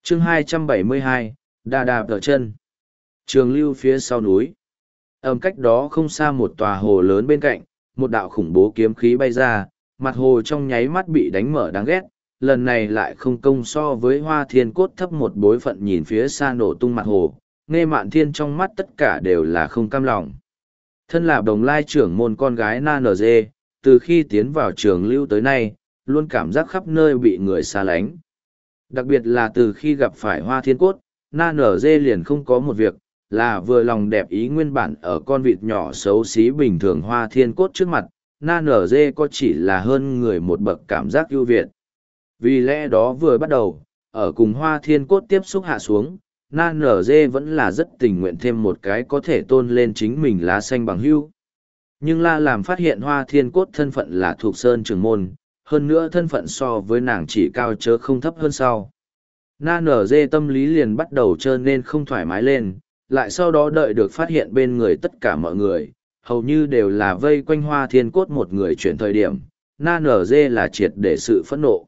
chương 272, đà đạp ở chân. Trường lưu phía sau núi. Cách đó không xa một tòa hồ lớn bên cạnh, một đạo khủng bố kiếm khí bay ra, mặt hồ trong nháy mắt bị đánh mở đáng ghét, lần này lại không công so với Hoa Thiên Cốt thấp một bối phận, nhìn phía xa nổ tung mặt hồ, Nghe Mạn Thiên trong mắt tất cả đều là không cam lòng. Thân là Đồng Lai trưởng môn con gái Na NG, từ khi tiến vào trường lưu tới nay, luôn cảm giác khắp nơi bị người xa lánh. Đặc biệt là từ khi gặp phải Hoa Thiên Cốt, Na NG liền không có một việc, là vừa lòng đẹp ý nguyên bản ở con vịt nhỏ xấu xí bình thường Hoa Thiên Cốt trước mặt, Na NG có chỉ là hơn người một bậc cảm giác ưu việt. Vì lẽ đó vừa bắt đầu, ở cùng Hoa Thiên Cốt tiếp xúc hạ xuống, Na NG vẫn là rất tình nguyện thêm một cái có thể tôn lên chính mình lá xanh bằng hưu. Nhưng La làm phát hiện Hoa Thiên Cốt thân phận là thuộc Sơn trưởng môn, hơn nữa thân phận so với nàng chỉ cao chớ không thấp hơn sau. Na NG tâm lý liền bắt đầu trơ nên không thoải mái lên, lại sau đó đợi được phát hiện bên người tất cả mọi người, hầu như đều là vây quanh Hoa Thiên Cốt một người chuyển thời điểm, Na NG là triệt để sự phẫn nộ.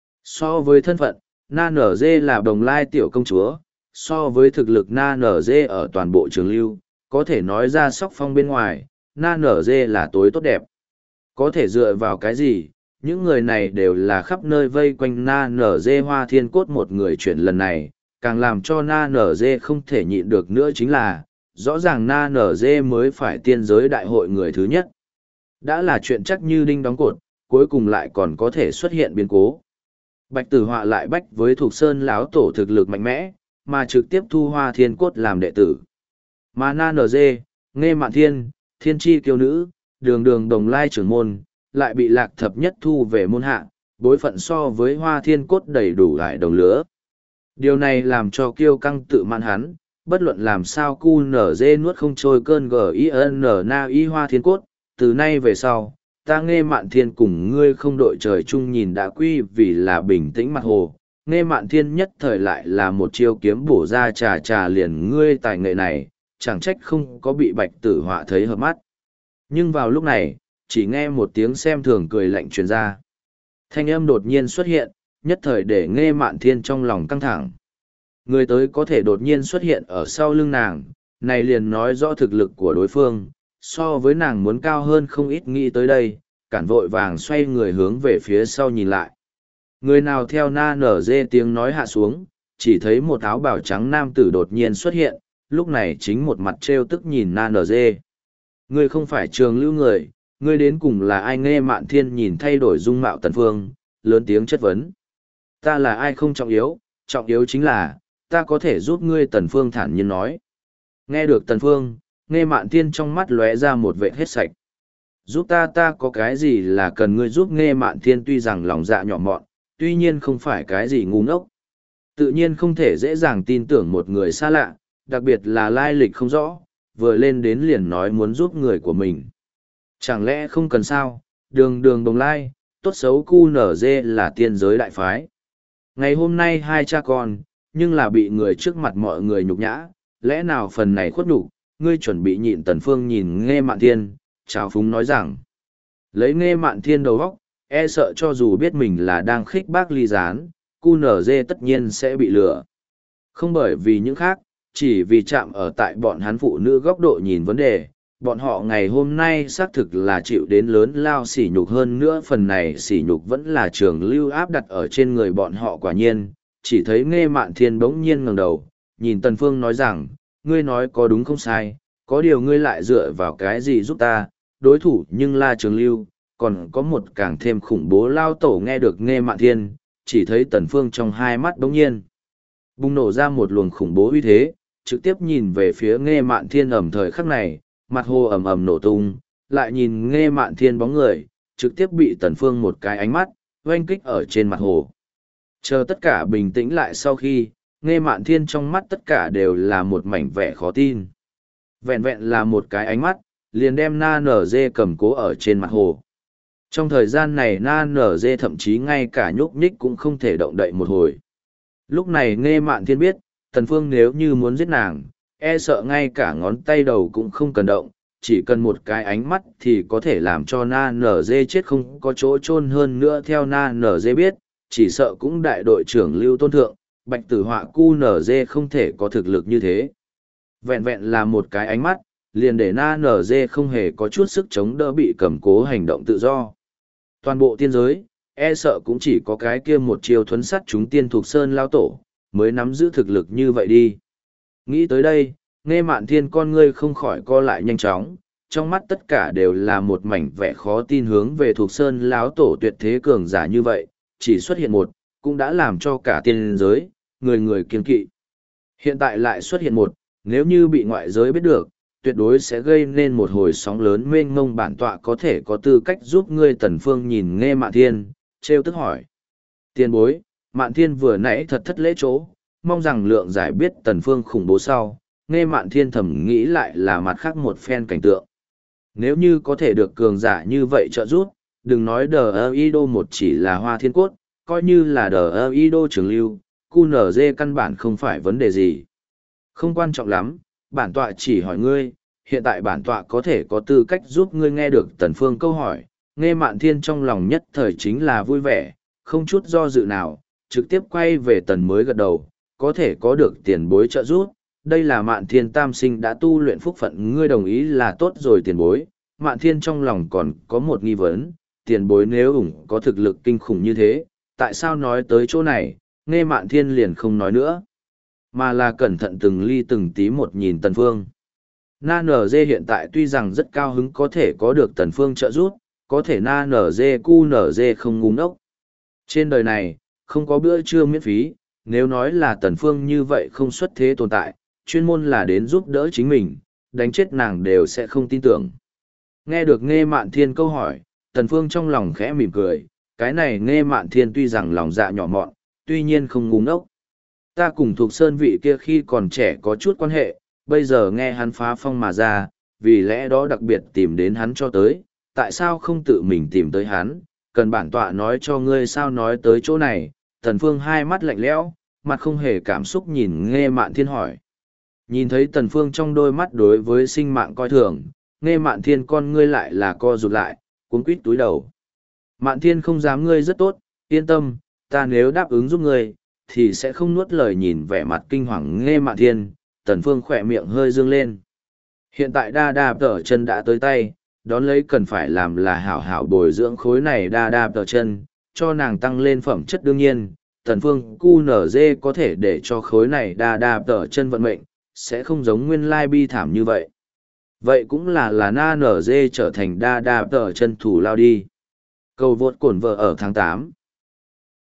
So với thân phận, Na NG là Đồng Lai tiểu công chúa, so với thực lực Na NG ở toàn bộ trường lưu, có thể nói ra sóc phong bên ngoài, Na NG là tối tốt đẹp. Có thể dựa vào cái gì, những người này đều là khắp nơi vây quanh Na NG Hoa Thiên Cốt một người chuyển lần này, càng làm cho Na NG không thể nhịn được nữa chính là, rõ ràng Na NG mới phải tiên giới đại hội người thứ nhất. Đã là chuyện chắc như đinh đóng cột, cuối cùng lại còn có thể xuất hiện biến cố. Bạch Tử Họa lại bách với Thục Sơn lão tổ thực lực mạnh mẽ, mà trực tiếp thu Hoa Thiên Cốt làm đệ tử. Mà Na NG, Nghe Mạn Thiên, Thiên Chi Kiêu Nữ, Đường Đường Đồng Lai trưởng môn, lại bị Lạc Thập Nhất thu về môn hạ, bối phận so với Hoa Thiên Cốt đầy đủ lại đồng lứa. Điều này làm cho Kiêu Căng tự mãn hắn, bất luận làm sao cu nở dê nuốt không trôi cơn GIN na y Hoa Thiên Cốt, từ nay về sau, ta Nghe Mạn Thiên cùng ngươi không đội trời chung nhìn đã quy vì là bình tĩnh mặt hồ. Nghe Mạn Thiên nhất thời lại là một chiêu kiếm bổ ra trà trà liền ngươi tài nghệ này, chẳng trách không có bị Bạch Tử Họa thấy hợp mắt. Nhưng vào lúc này, chỉ nghe một tiếng xem thường cười lạnh truyền ra. Thanh âm đột nhiên xuất hiện, nhất thời để Nghe Mạn Thiên trong lòng căng thẳng. Người tới có thể đột nhiên xuất hiện ở sau lưng nàng, này liền nói rõ thực lực của đối phương, so với nàng muốn cao hơn không ít, nghĩ tới đây, cản vội vàng xoay người hướng về phía sau nhìn lại. Người nào theo Na nở dê tiếng nói hạ xuống, chỉ thấy một áo bào trắng nam tử đột nhiên xuất hiện, lúc này chính một mặt trêu tức nhìn Na nở dê. Ngươi không phải trường lưu người, ngươi đến cùng là ai? Nghe Mạn Thiên nhìn thay đổi dung mạo Tần Phương, lớn tiếng chất vấn. Ta là ai không trọng yếu chính là, ta có thể giúp ngươi. Tần Phương thản nhiên nói. Nghe được Tần Phương, Nghe Mạn Thiên trong mắt lóe ra một vệt hết sạch. Giúp ta có cái gì là cần ngươi giúp? Nghe Mạn Thiên tuy rằng lòng dạ nhỏ mọn, tuy nhiên không phải cái gì ngu ngốc. Tự nhiên không thể dễ dàng tin tưởng một người xa lạ, đặc biệt là lai lịch không rõ, vừa lên đến liền nói muốn giúp người của mình. Chẳng lẽ không cần sao? Đường Đường Đồng Lai, tốt xấu QNZ là tiên giới đại phái. Ngày hôm nay hai cha con, nhưng là bị người trước mặt mọi người nhục nhã, lẽ nào phần này khuất nhục, ngươi chuẩn bị nhịn? Tần Phương nhìn Nghe Mạn Thiên, trào phúng nói rằng, lấy Nghe Mạn Thiên đầu óc, e sợ cho dù biết mình là đang khích bác ly gián, QNZ tất nhiên sẽ bị lừa. Không bởi vì những khác, chỉ vì chạm ở tại bọn hắn phụ nữ góc độ nhìn vấn đề, bọn họ ngày hôm nay xác thực là chịu đến lớn lao sỉ nhục, hơn nữa phần này sỉ nhục vẫn là trường lưu áp đặt ở trên người bọn họ. Quả nhiên, chỉ thấy Nghe Mạn Thiên bỗng nhiên ngẩng đầu, nhìn Tần Phương nói rằng, ngươi nói có đúng không sai, có điều ngươi lại dựa vào cái gì giúp ta? Đối thủ nhưng là trường lưu, còn có một càng thêm khủng bố lao tổ. Nghe được Nghe Mạn Thiên, chỉ thấy Tần Phương trong hai mắt bỗng nhiên bùng nổ ra một luồng khủng bố uy thế, trực tiếp nhìn về phía Nghe Mạn Thiên. Thời khắc này, mặt hồ ầm ầm nổ tung, lại nhìn Nghe Mạn Thiên bóng người, trực tiếp bị Tần Phương một cái ánh mắt oanh kích ở trên mặt hồ. Chờ tất cả bình tĩnh lại sau khi, Nghe Mạn Thiên trong mắt tất cả đều là một mảnh vẻ khó tin. Vẹn vẹn là một cái ánh mắt, liền đem Na Nở Dê cầm cố ở trên mặt hồ. Trong thời gian này Na Nở Dê thậm chí ngay cả nhúc nhích cũng không thể động đậy một hồi. Lúc này Nghe Mạn Thiên biết, Tần Phương nếu như muốn giết nàng, e sợ ngay cả ngón tay đầu cũng không cần động, chỉ cần một cái ánh mắt thì có thể làm cho Na Nở Dê chết không có chỗ chôn. Hơn nữa theo Na Nở Dê biết, chỉ sợ cũng đại đội trưởng Lưu Tôn Thượng, bạch tử họa cu nở dê không thể có thực lực như thế. Vẹn vẹn là một cái ánh mắt, liền để na nở dê không hề có chút sức chống đỡ bị cầm cố hành động tự do. Toàn bộ tiên giới, e sợ cũng chỉ có cái kia một chiều thuấn sắt chúng tiên thuộc sơn lao tổ, mới nắm giữ thực lực như vậy đi. Nghĩ tới đây, Nghe Mạn Thiên con ngươi không khỏi co lại nhanh chóng, trong mắt tất cả đều là một mảnh vẻ khó tin hướng về thuộc sơn lão tổ tuyệt thế cường giả như vậy, chỉ xuất hiện một, cũng đã làm cho cả tiên giới, người người kiêng kỵ. Hiện tại lại xuất hiện một, nếu như bị ngoại giới biết được, tuyệt đối sẽ gây nên một hồi sóng lớn mênh mông. Bản tọa có thể có tư cách giúp ngươi. Tần Phương nhìn Nghe Mạn Thiên, trêu tức hỏi. Tiền bối, Mạn Thiên vừa nãy thật thất lễ chỗ, mong rằng lượng giải biết Tần Phương khủng bố sau. Nghe Mạn Thiên thầm nghĩ lại là mặt khác một phen cảnh tượng. Nếu như có thể được cường giả như vậy trợ giúp, đừng nói đờ y đô một chỉ là hoa thiên cốt, coi như là đờ y đô trường lưu, QNZ căn bản không phải vấn đề gì. Không quan trọng lắm, bản tọa chỉ hỏi ngươi, hiện tại bản tọa có thể có tư cách giúp ngươi nghe được Tần Phương câu hỏi. Nghe Mạn Thiên trong lòng nhất thời chính là vui vẻ, không chút do dự nào, trực tiếp quay về Tần mới gật đầu, có thể có được tiền bối trợ giúp. Đây là Mạn Thiên tam sinh đã tu luyện phúc phận, ngươi đồng ý là tốt rồi tiền bối. Mạn Thiên trong lòng còn có một nghi vấn, tiền bối nếu có thực lực kinh khủng như thế, tại sao nói tới chỗ này, Nghe Mạn Thiên liền không nói nữa, mà là cẩn thận từng ly từng tí một nhìn Tần Phương. Na NG hiện tại tuy rằng rất cao hứng có thể có được Tần Phương trợ giúp, có thể Na NG QNG không ngu ngốc. Trên đời này, không có bữa trưa miễn phí, nếu nói là Tần Phương như vậy không xuất thế tồn tại, chuyên môn là đến giúp đỡ chính mình, đánh chết nàng đều sẽ không tin tưởng. Nghe được Nghe Mạn Thiên câu hỏi, Tần Phương trong lòng khẽ mỉm cười, cái này Nghe Mạn Thiên tuy rằng lòng dạ nhỏ mọn, tuy nhiên không ngu ngốc. Ta cùng thuộc sơn vị kia khi còn trẻ có chút quan hệ, bây giờ nghe hắn phá phong mà ra, vì lẽ đó đặc biệt tìm đến hắn cho tới, tại sao không tự mình tìm tới hắn, cần bản tọa nói cho ngươi sao nói tới chỗ này. Tần Phương hai mắt lạnh lẽo, mặt không hề cảm xúc nhìn Nghe Mạn Thiên hỏi. Nhìn thấy Tần Phương trong đôi mắt đối với sinh mạng coi thường, Nghe Mạn Thiên con ngươi lại là co rụt lại, cuống quýt túi đầu. Mạn Thiên không dám, ngươi rất tốt, yên tâm, ta nếu đáp ứng giúp ngươi, thì sẽ không nuốt lời. Nhìn vẻ mặt kinh hoàng Nghe Mạn Thiên, Tần Phương khỏe miệng hơi dương lên. Hiện tại đa đa tờ chân đã tới tay, đón lấy cần phải làm là hảo hảo bồi dưỡng khối này đa đa tờ chân, cho nàng tăng lên phẩm chất. Đương nhiên, Tần Phương QNZ có thể để cho khối này đa đa tờ chân vận mệnh, sẽ không giống nguyên lai bi thảm như vậy. Vậy cũng là Na NG trở thành đa đa tờ chân thủ lao đi. Cầu vượt cổn vợ ở tháng 8.